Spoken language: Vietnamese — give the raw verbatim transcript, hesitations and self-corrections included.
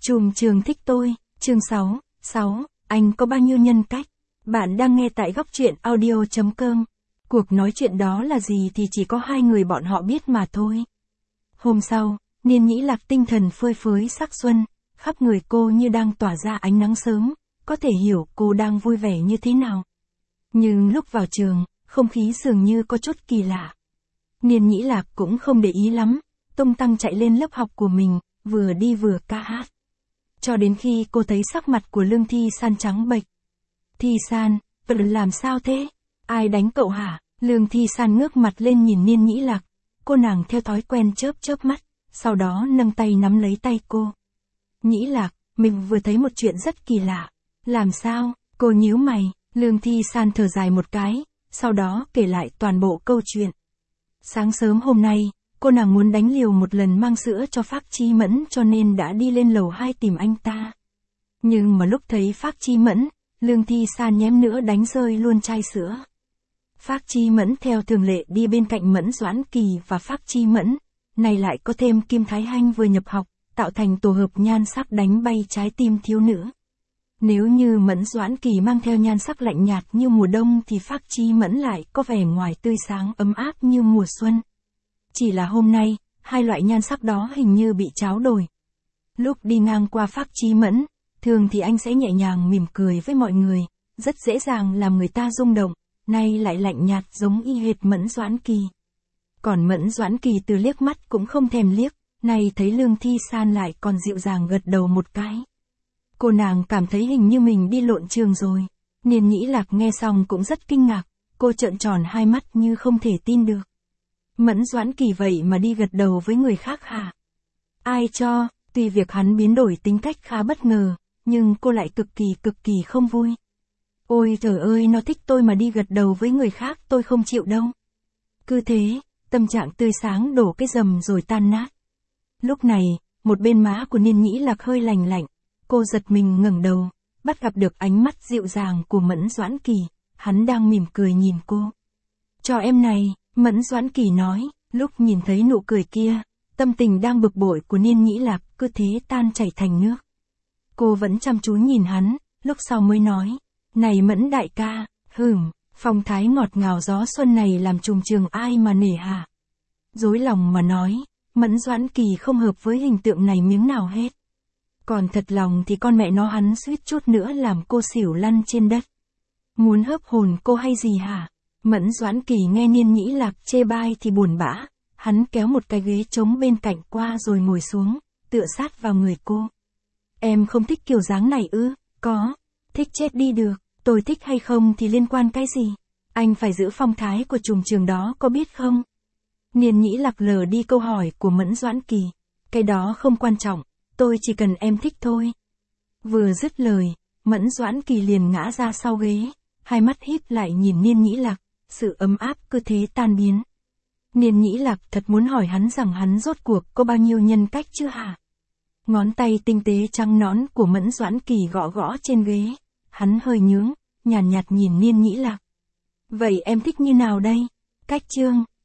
Trùm trường thích tôi, chương sáu, sáu, anh có bao nhiêu nhân cách? Bạn đang nghe tại góc truyện audio chấm com. Cuộc nói chuyện đó là gì thì chỉ có hai người bọn họ biết mà thôi. Hôm sau, Niên Nhĩ Lạc tinh thần phơi phới sắc xuân, khắp người cô như đang tỏa ra ánh nắng sớm, có thể hiểu cô đang vui vẻ như thế nào. Nhưng lúc vào trường, không khí dường như có chút kỳ lạ. Niên Nhĩ Lạc cũng không để ý lắm, tung tăng chạy lên lớp học của mình, vừa đi vừa ca hát. Cho đến khi cô thấy sắc mặt của Lương Thi San trắng bệch. Thi San, vật làm sao thế? Ai đánh cậu hả? Lương Thi San ngước mặt lên nhìn Niên Nhĩ Lạc. Cô nàng theo thói quen chớp chớp mắt, sau đó nâng tay nắm lấy tay cô. Nhĩ Lạc, mình vừa thấy một chuyện rất kỳ lạ. Làm sao? Cô nhíu mày. Lương Thi San thở dài một cái, sau đó kể lại toàn bộ câu chuyện. Sáng sớm hôm nay, cô nàng muốn đánh liều một lần mang sữa cho Phác Chi Mẫn cho nên đã đi lên lầu hai tìm anh ta. Nhưng mà lúc thấy Phác Chi Mẫn, Lương Thi San nhém nữa đánh rơi luôn chai sữa. Phác Chi Mẫn theo thường lệ đi bên cạnh Mẫn Doãn Kỳ và Phác Chi Mẫn, này lại có thêm Kim Thái Hanh vừa nhập học, tạo thành tổ hợp nhan sắc đánh bay trái tim thiếu nữ. Nếu như Mẫn Doãn Kỳ mang theo nhan sắc lạnh nhạt như mùa đông thì Phác Chi Mẫn lại có vẻ ngoài tươi sáng ấm áp như mùa xuân. Chỉ là hôm nay, hai loại nhan sắc đó hình như bị tráo đổi. Lúc đi ngang qua Phác Chi Mẫn, thường thì anh sẽ nhẹ nhàng mỉm cười với mọi người, rất dễ dàng làm người ta rung động, nay lại lạnh nhạt giống y hệt Mẫn Doãn Kỳ. Còn Mẫn Doãn Kỳ từ liếc mắt cũng không thèm liếc, nay thấy Lương Thi San lại còn dịu dàng gật đầu một cái. Cô nàng cảm thấy hình như mình đi lộn trường rồi. Niên Nhĩ Lạc nghe xong cũng rất kinh ngạc, cô trợn tròn hai mắt như không thể tin được. Mẫn Doãn Kỳ vậy mà đi gật đầu với người khác hả? Ai cho? Tuy việc hắn biến đổi tính cách khá bất ngờ, nhưng cô lại cực kỳ cực kỳ không vui. Ôi trời ơi, nó thích tôi mà đi gật đầu với người khác tôi không chịu đâu. Cứ thế, tâm trạng tươi sáng đổ cái rầm rồi tan nát. Lúc này, một bên má của Niên Nhĩ Lạc hơi lành lạnh, cô giật mình ngẩng đầu, bắt gặp được ánh mắt dịu dàng của Mẫn Doãn Kỳ, hắn đang mỉm cười nhìn cô. Cho em này, Mẫn Doãn Kỳ nói, lúc nhìn thấy nụ cười kia, tâm tình đang bực bội của Niên Nhĩ Lạc cứ thế tan chảy thành nước. Cô vẫn chăm chú nhìn hắn, lúc sau mới nói, này Mẫn đại ca, hửm, phong thái ngọt ngào gió xuân này làm trùng trường ai mà nể hả? Dối lòng mà nói, Mẫn Doãn Kỳ không hợp với hình tượng này miếng nào hết. Còn thật lòng thì con mẹ nó hắn suýt chút nữa làm cô xỉu lăn trên đất. Muốn hớp hồn cô hay gì hả? Mẫn Doãn Kỳ nghe Niên Nhĩ Lạc chê bai thì buồn bã, hắn kéo một cái ghế trống bên cạnh qua rồi ngồi xuống, tựa sát vào người cô. Em không thích kiểu dáng này ư? Có, thích chết đi được, tôi thích hay không thì liên quan cái gì? Anh phải giữ phong thái của trùng trường đó có biết không? Niên Nhĩ Lạc lờ đi câu hỏi của Mẫn Doãn Kỳ, cái đó không quan trọng, tôi chỉ cần em thích thôi. Vừa dứt lời, Mẫn Doãn Kỳ liền ngã ra sau ghế, hai mắt híp lại nhìn Niên Nhĩ Lạc, sự ấm áp cứ thế tan biến. Niên Nhĩ Lạc thật muốn hỏi hắn rằng hắn rốt cuộc có bao nhiêu nhân cách chứ hả? Ngón tay tinh tế trắng nõn của Mẫn Doãn Kỳ gõ gõ trên ghế, hắn hơi nhướng, nhàn nhạt, nhạt nhìn Niên Nhĩ Lạc. Vậy em thích như nào đây? Cách chương,